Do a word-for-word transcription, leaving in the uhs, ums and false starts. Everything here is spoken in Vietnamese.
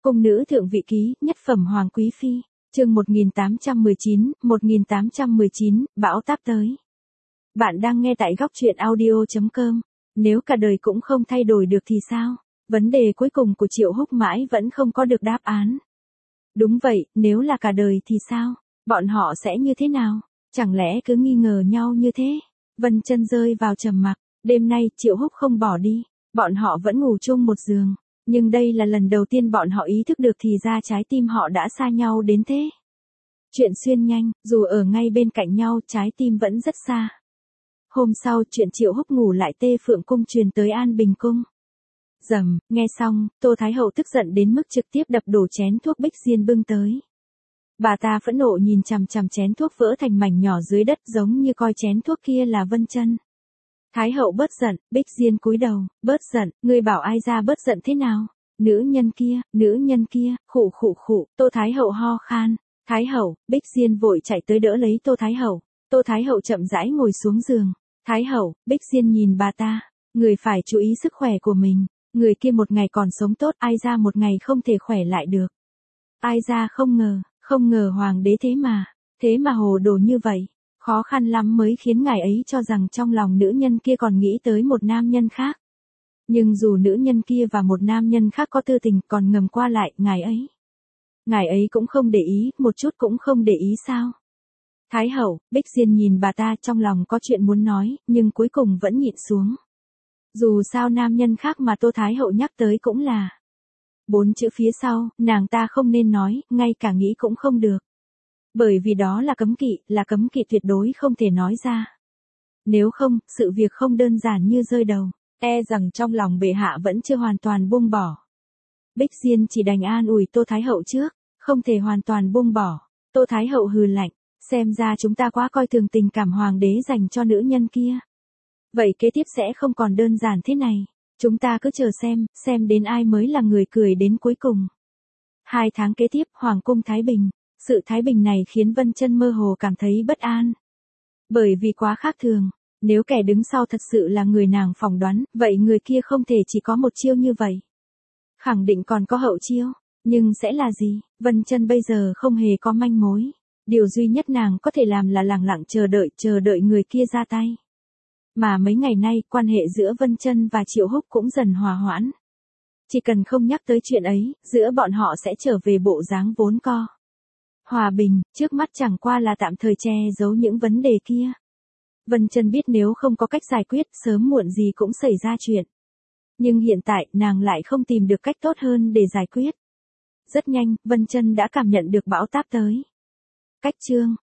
Cung nữ thượng vị ký, nhất phẩm hoàng quý phi, chương một nghìn tám trăm mười chín, một nghìn tám trăm mười chín, bão táp tới. Bạn đang nghe tại góc truyện audio chấm com. Nếu cả đời cũng không thay đổi được thì sao? Vấn đề cuối cùng của Triệu Húc mãi vẫn không có được đáp án. Đúng vậy, nếu là cả đời thì sao? Bọn họ sẽ như thế nào? Chẳng lẽ cứ nghi ngờ nhau như thế? Vân Chân rơi vào trầm mặc. Đêm nay Triệu Húc không bỏ đi. Bọn họ vẫn ngủ chung một giường. Nhưng đây là lần đầu tiên bọn họ ý thức được thì ra trái tim họ đã xa nhau đến thế. Chuyện xuyên nhanh, dù ở ngay bên cạnh nhau trái tim vẫn rất xa. Hôm sau chuyện Triệu Húc ngủ lại Tê Phượng Cung truyền tới An Bình Cung. Dầm, nghe xong, Tô Thái Hậu tức giận đến mức trực tiếp đập đổ chén thuốc Bích Diên bưng tới. Bà ta phẫn nộ nhìn chằm chằm chén thuốc vỡ thành mảnh nhỏ dưới đất giống như coi chén thuốc kia là Vân Chân. Thái Hậu bớt giận, Bích Diên cúi đầu, bớt giận, ngươi bảo ai ra bớt giận thế nào? Nữ nhân kia, nữ nhân kia, khụ khụ khụ, Tô Thái Hậu ho khan. Thái Hậu, Bích Diên vội chạy tới đỡ lấy Tô Thái Hậu. Tô Thái Hậu chậm rãi ngồi xuống giường. Thái Hậu, Bích Diên nhìn bà ta, người phải chú ý sức khỏe của mình. Người kia một ngày còn sống tốt, ai ra một ngày không thể khỏe lại được. Ai ra không ngờ, không ngờ hoàng đế thế mà, thế mà hồ đồ như vậy. Khó khăn lắm mới khiến ngài ấy cho rằng trong lòng nữ nhân kia còn nghĩ tới một nam nhân khác. Nhưng dù nữ nhân kia và một nam nhân khác có tư tình còn ngầm qua lại, ngài ấy. Ngài ấy cũng không để ý, một chút cũng không để ý sao. Thái Hậu, Bích Diên nhìn bà ta trong lòng có chuyện muốn nói, nhưng cuối cùng vẫn nhịn xuống. Dù sao nam nhân khác mà Tô Thái Hậu nhắc tới cũng là. Bốn chữ phía sau, nàng ta không nên nói, ngay cả nghĩ cũng không được. Bởi vì đó là cấm kỵ, là cấm kỵ tuyệt đối không thể nói ra. Nếu không, sự việc không đơn giản như rơi đầu, e rằng trong lòng bệ hạ vẫn chưa hoàn toàn buông bỏ. Bích Diên chỉ đành an ủi Tô Thái Hậu trước, không thể hoàn toàn buông bỏ. Tô Thái Hậu hừ lạnh, xem ra chúng ta quá coi thường tình cảm hoàng đế dành cho nữ nhân kia. Vậy kế tiếp sẽ không còn đơn giản thế này, chúng ta cứ chờ xem, xem đến ai mới là người cười đến cuối cùng. Hai tháng kế tiếp, Hoàng cung Thái Bình. Sự thái bình này khiến Vân Chân mơ hồ cảm thấy bất an. Bởi vì quá khác thường, nếu kẻ đứng sau thật sự là người nàng phỏng đoán, vậy người kia không thể chỉ có một chiêu như vậy. Khẳng định còn có hậu chiêu, nhưng sẽ là gì? Vân Chân bây giờ không hề có manh mối. Điều duy nhất nàng có thể làm là lặng lặng chờ đợi, chờ đợi người kia ra tay. Mà mấy ngày nay, quan hệ giữa Vân Chân và Triệu Húc cũng dần hòa hoãn. Chỉ cần không nhắc tới chuyện ấy, giữa bọn họ sẽ trở về bộ dáng vốn co. Hòa bình, trước mắt chẳng qua là tạm thời che giấu những vấn đề kia. Vân Chân biết nếu không có cách giải quyết, sớm muộn gì cũng xảy ra chuyện. Nhưng hiện tại, nàng lại không tìm được cách tốt hơn để giải quyết. Rất nhanh, Vân Chân đã cảm nhận được bão táp tới. Cách chương